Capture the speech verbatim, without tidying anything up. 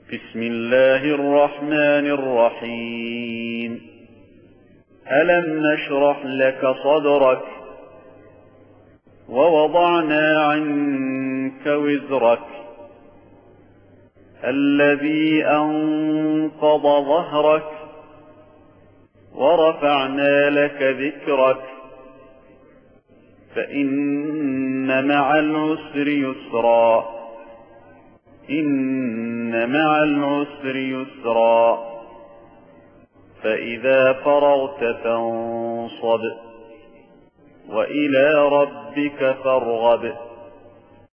بسم الله الرحمن الرحيم ألم نشرح لك صدرك ووضعنا عنك وزرك الذي أنقض ظهرك ورفعنا لك ذكرك فإن مع العسر يسرا إن مع العسر يسرا فإذا فرغت فانصب وإلى ربك فارغب